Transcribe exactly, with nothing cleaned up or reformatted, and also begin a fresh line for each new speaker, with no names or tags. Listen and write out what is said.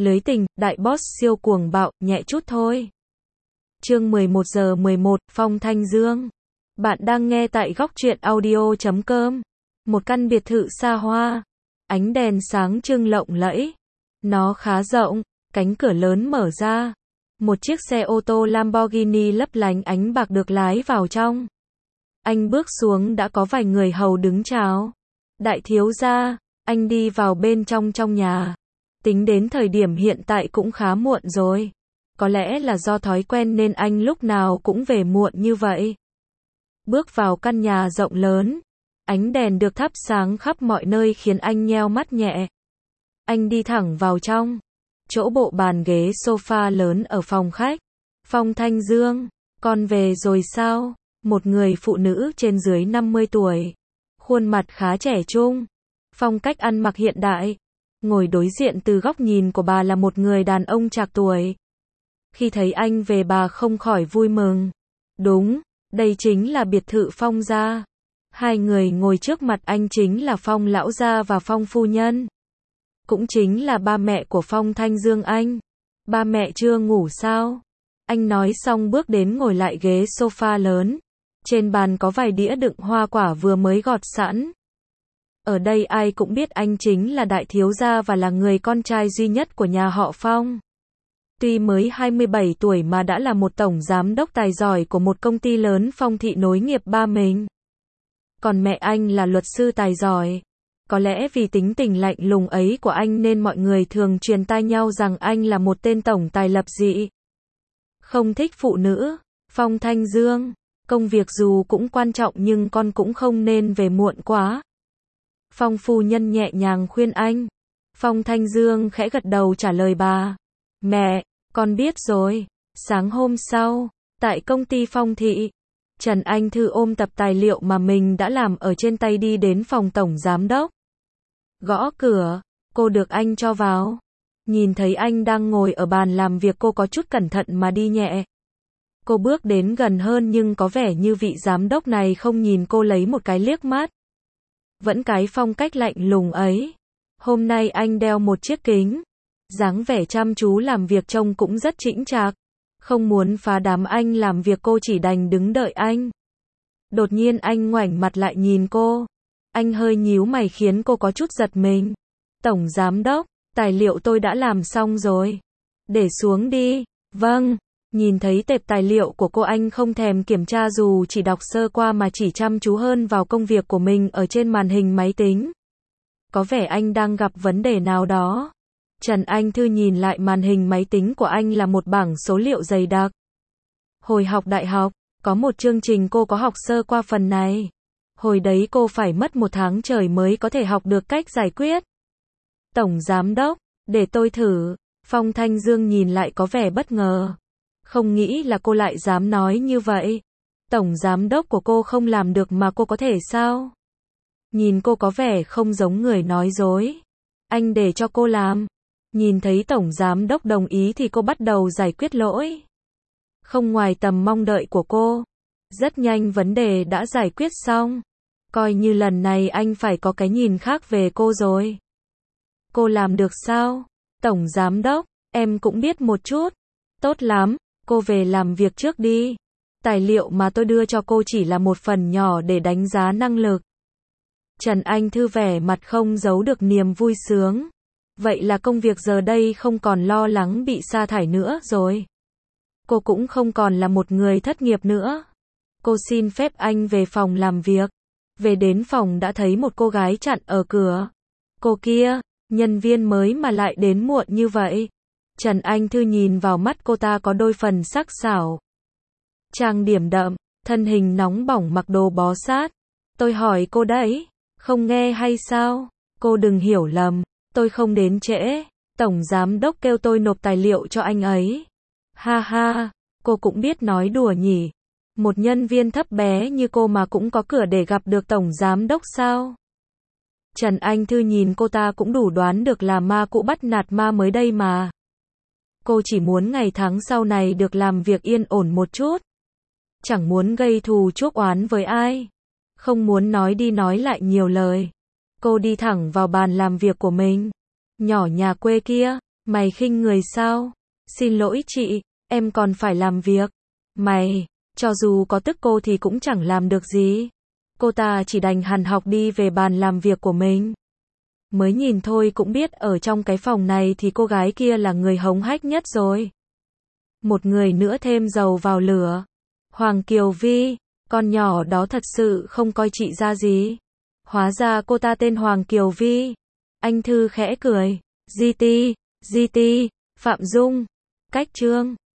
Lưới tình, đại boss siêu cuồng bạo, nhẹ chút thôi. Chương mười một giờ mười một, Phong Thanh Dương. Bạn đang nghe tại góc truyện audio chấm com. Một căn biệt thự xa hoa. Ánh đèn sáng trưng lộng lẫy. Nó khá rộng, cánh cửa lớn mở ra. Một chiếc xe ô tô Lamborghini lấp lánh ánh bạc được lái vào trong. Anh bước xuống đã có vài người hầu đứng chào. Đại thiếu gia, anh đi vào bên trong trong nhà. Tính đến thời điểm hiện tại cũng khá muộn rồi. Có lẽ là do thói quen nên anh lúc nào cũng về muộn như vậy. Bước vào căn nhà rộng lớn. Ánh đèn được thắp sáng khắp mọi nơi khiến anh nheo mắt nhẹ. Anh đi thẳng vào trong. Chỗ bộ bàn ghế sofa lớn ở phòng khách. Phong Thanh Dương, con về rồi sao? Một người phụ nữ trên dưới năm mươi tuổi. Khuôn mặt khá trẻ trung. Phong cách ăn mặc hiện đại. Ngồi đối diện từ góc nhìn của bà là một người đàn ông trạc tuổi. Khi thấy anh về bà không khỏi vui mừng. Đúng, đây chính là biệt thự Phong gia. Hai người ngồi trước mặt anh chính là Phong lão gia và Phong phu nhân. Cũng chính là ba mẹ của Phong Thanh Dương anh. Ba mẹ chưa ngủ sao? Anh nói xong bước đến ngồi lại ghế sofa lớn. Trên bàn có vài đĩa đựng hoa quả vừa mới gọt sẵn. Ở đây ai cũng biết anh chính là đại thiếu gia và là người con trai duy nhất của nhà họ Phong. Tuy mới hai mươi bảy tuổi mà đã là một tổng giám đốc tài giỏi của một công ty lớn Phong thị nối nghiệp ba mình. Còn mẹ anh là luật sư tài giỏi. Có lẽ vì tính tình lạnh lùng ấy của anh nên mọi người thường truyền tai nhau rằng anh là một tên tổng tài lập dị. Không thích phụ nữ. Phong Thanh Dương, công việc dù cũng quan trọng nhưng con cũng không nên về muộn quá. Phong phu nhân nhẹ nhàng khuyên anh. Phong Thanh Dương khẽ gật đầu trả lời bà. Mẹ, con biết rồi. Sáng hôm sau, tại công ty Phong thị, Trần Anh Thư ôm tập tài liệu mà mình đã làm ở trên tay đi đến phòng tổng giám đốc. Gõ cửa, cô được anh cho vào. Nhìn thấy anh đang ngồi ở bàn làm việc cô có chút cẩn thận mà đi nhẹ. Cô bước đến gần hơn nhưng có vẻ như vị giám đốc này không nhìn cô lấy một cái liếc mắt. Vẫn cái phong cách lạnh lùng ấy. Hôm nay anh đeo một chiếc kính. Dáng vẻ chăm chú làm việc trông cũng rất chững chạc. Không muốn phá đám anh làm việc cô chỉ đành đứng đợi anh. Đột nhiên anh ngoảnh mặt lại nhìn cô. Anh hơi nhíu mày khiến cô có chút giật mình. Tổng giám đốc, tài liệu tôi đã làm xong rồi. Để xuống đi. Vâng. Nhìn thấy tệp tài liệu của cô anh không thèm kiểm tra dù chỉ đọc sơ qua mà chỉ chăm chú hơn vào công việc của mình ở trên màn hình máy tính. Có vẻ anh đang gặp vấn đề nào đó. Trần Anh Thư nhìn lại màn hình máy tính của anh là một bảng số liệu dày đặc. Hồi học đại học, có một chương trình cô có học sơ qua phần này. Hồi đấy cô phải mất một tháng trời mới có thể học được cách giải quyết. Tổng giám đốc, để tôi thử. Phong Thanh Dương nhìn lại có vẻ bất ngờ. Không nghĩ là cô lại dám nói như vậy. Tổng giám đốc của cô không làm được mà cô có thể sao? Nhìn cô có vẻ không giống người nói dối. Anh để cho cô làm. Nhìn thấy tổng giám đốc đồng ý thì cô bắt đầu giải quyết lỗi. Không ngoài tầm mong đợi của cô. Rất nhanh vấn đề đã giải quyết xong. Coi như lần này anh phải có cái nhìn khác về cô rồi. Cô làm được sao? Tổng giám đốc, em cũng biết một chút. Tốt lắm, cô về làm việc trước đi. Tài liệu mà tôi đưa cho cô chỉ là một phần nhỏ để đánh giá năng lực. Trần Anh Thư vẻ mặt không giấu được niềm vui sướng. Vậy là công việc giờ đây không còn lo lắng bị sa thải nữa rồi. Cô cũng không còn là một người thất nghiệp nữa. Cô xin phép anh về phòng làm việc. Về đến phòng đã thấy một cô gái chặn ở cửa. Cô kia, nhân viên mới mà lại đến muộn như vậy. Trần Anh Thư nhìn vào mắt cô ta có đôi phần sắc sảo. Trang điểm đậm, thân hình nóng bỏng mặc đồ bó sát. Tôi hỏi cô đấy, không nghe hay sao? Cô đừng hiểu lầm, tôi không đến trễ. Tổng giám đốc kêu tôi nộp tài liệu cho anh ấy. Ha ha, cô cũng biết nói đùa nhỉ. Một nhân viên thấp bé như cô mà cũng có cửa để gặp được tổng giám đốc sao? Trần Anh Thư nhìn cô ta cũng đủ đoán được là ma cũ bắt nạt ma mới đây mà. Cô chỉ muốn ngày tháng sau này được làm việc yên ổn một chút. Chẳng muốn gây thù chuốc oán với ai. Không muốn nói đi nói lại nhiều lời. Cô đi thẳng vào bàn làm việc của mình. Nhỏ nhà quê kia, Mày khinh người sao? Xin lỗi chị, em còn phải làm việc. Mày, cho dù có tức cô thì cũng chẳng làm được gì. Cô ta chỉ đành hằn học đi về bàn làm việc của mình. Mới nhìn thôi cũng biết ở trong cái phòng này thì cô gái kia là người hống hách nhất rồi. Một người nữa thêm dầu vào lửa. Hoàng Kiều Vi, con nhỏ đó thật sự không coi chị ra gì. Hóa ra cô ta tên Hoàng Kiều Vi. Anh Thư khẽ cười. giê tê, giê tê, Phạm Dung, Cách Trương.